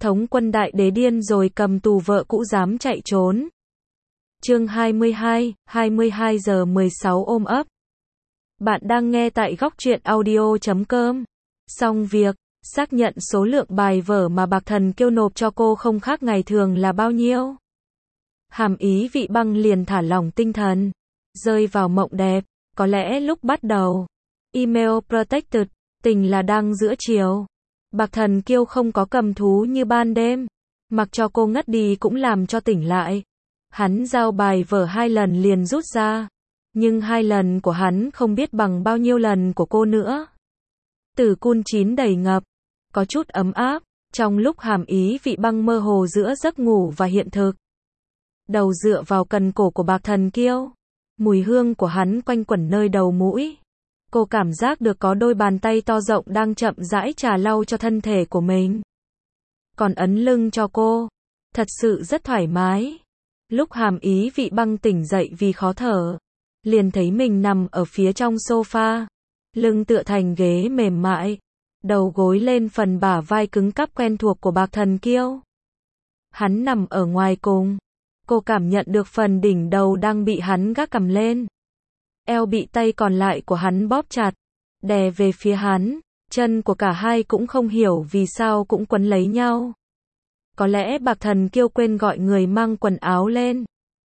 Thống quân đại đế điên rồi cầm tù vợ cũ dám chạy trốn. Chương 22 giờ 16 ôm ấp. Bạn đang nghe tại góc truyện audio.com. Xong việc, xác nhận số lượng bài vở mà Bạc Thần Kiêu nộp cho cô không khác ngày thường là bao nhiêu. Hàm Ý Vị Băng liền thả lỏng tinh thần, rơi vào mộng đẹp. Có lẽ lúc bắt đầu, email protected, tình là đang giữa chiều. Bạc Thần Kiêu không có cầm thú như ban đêm, mặc cho cô ngất đi cũng làm cho tỉnh lại. Hắn giao bài vở 2 lần liền rút ra, nhưng 2 lần của hắn không biết bằng bao nhiêu lần của cô nữa. Tử cun chín đầy ngập, có chút ấm áp, trong lúc Hàm Ý Vị Băng mơ hồ giữa giấc ngủ và hiện thực. Đầu dựa vào cần cổ của Bạc Thần Kiêu, mùi hương của hắn quanh quẩn nơi đầu mũi. Cô cảm giác được có đôi bàn tay to rộng đang chậm rãi trà lau cho thân thể của mình. Còn ấn lưng cho cô, thật sự rất thoải mái. Lúc Hàm Ý Vị Băng tỉnh dậy vì khó thở, liền thấy mình nằm ở phía trong sofa, lưng tựa thành ghế mềm mại, đầu gối lên phần bả vai cứng cáp quen thuộc của Bạc Thần Kiêu. Hắn nằm ở ngoài cùng, cô cảm nhận được phần đỉnh đầu đang bị hắn gác cầm lên. Eo bị tay còn lại của hắn bóp chặt, đè về phía hắn, chân của cả hai cũng không hiểu vì sao cũng quấn lấy nhau. Có lẽ Bạc Thần Kiêu quên gọi người mang quần áo lên.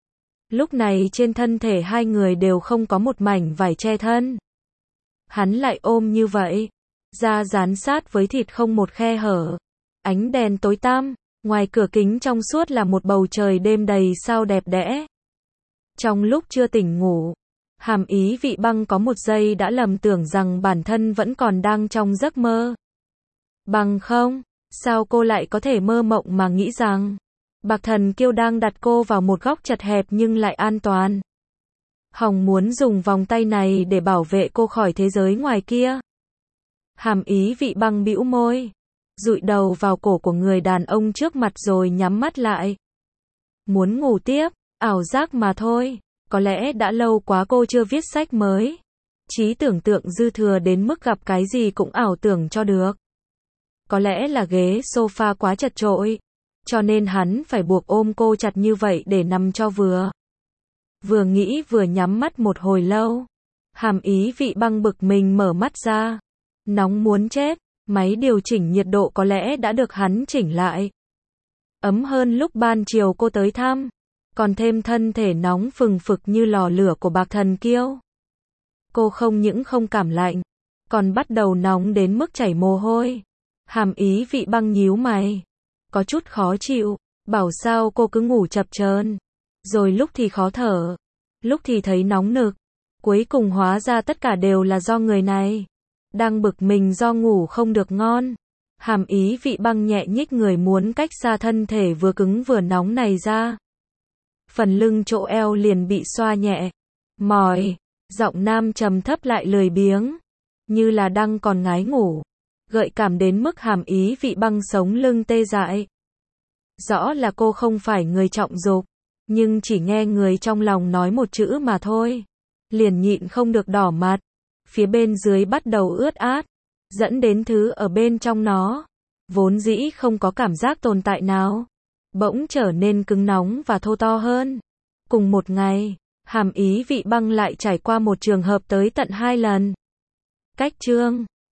Lúc này trên thân thể hai người đều không có một mảnh vải che thân. Hắn lại ôm như vậy, da dán sát với thịt không một khe hở. Ánh đèn tối tăm, ngoài cửa kính trong suốt là một bầu trời đêm đầy sao đẹp đẽ. Trong lúc chưa tỉnh ngủ, Hàm Ý Vị Băng có một giây đã lầm tưởng rằng bản thân vẫn còn đang trong giấc mơ. Bằng không, sao cô lại có thể mơ mộng mà nghĩ rằng Bạc Thần Kiêu đang đặt cô vào một góc chật hẹp nhưng lại an toàn. Hòng muốn dùng vòng tay này để bảo vệ cô khỏi thế giới ngoài kia. Hàm Ý Vị Băng bĩu môi, dụi đầu vào cổ của người đàn ông trước mặt rồi nhắm mắt lại. Muốn ngủ tiếp, ảo giác mà thôi. Có lẽ đã lâu quá cô chưa viết sách mới. Trí tưởng tượng dư thừa đến mức gặp cái gì cũng ảo tưởng cho được. Có lẽ là ghế sofa quá chật chội, cho nên hắn phải buộc ôm cô chặt như vậy để nằm cho vừa. Vừa nghĩ vừa nhắm mắt một hồi lâu. Hàm Ý Vị Băng bực mình mở mắt ra. Nóng muốn chết, máy điều chỉnh nhiệt độ có lẽ đã được hắn chỉnh lại. Ấm hơn lúc ban chiều cô tới thăm. Còn thêm thân thể nóng phừng phực như lò lửa của Bạc Thần Kiêu. Cô không những không cảm lạnh, còn bắt đầu nóng đến mức chảy mồ hôi. Hàm Ý Vị Băng nhíu mày, có chút khó chịu, bảo sao cô cứ ngủ chập chờn, rồi lúc thì khó thở, lúc thì thấy nóng nực, cuối cùng hóa ra tất cả đều là do người này đang bực mình do ngủ không được ngon. Hàm Ý Vị Băng nhẹ nhích người muốn cách xa thân thể vừa cứng vừa nóng này ra. Phần lưng chỗ eo liền bị xoa nhẹ. Mỏi, giọng nam trầm thấp lại lười biếng, như là đang còn ngái ngủ, gợi cảm đến mức Hàm Ý Vị Băng sống lưng tê dại. Rõ là cô không phải người trọng dục, nhưng chỉ nghe người trong lòng nói một chữ mà thôi, liền nhịn không được đỏ mặt. Phía bên dưới bắt đầu ướt át, dẫn đến thứ ở bên trong nó, vốn dĩ không có cảm giác tồn tại nào, bỗng trở nên cứng nóng và thô to hơn. Cùng một ngày, Hàm Ý Vị Băng lại trải qua một trường hợp tới tận 2 lần. Cách chương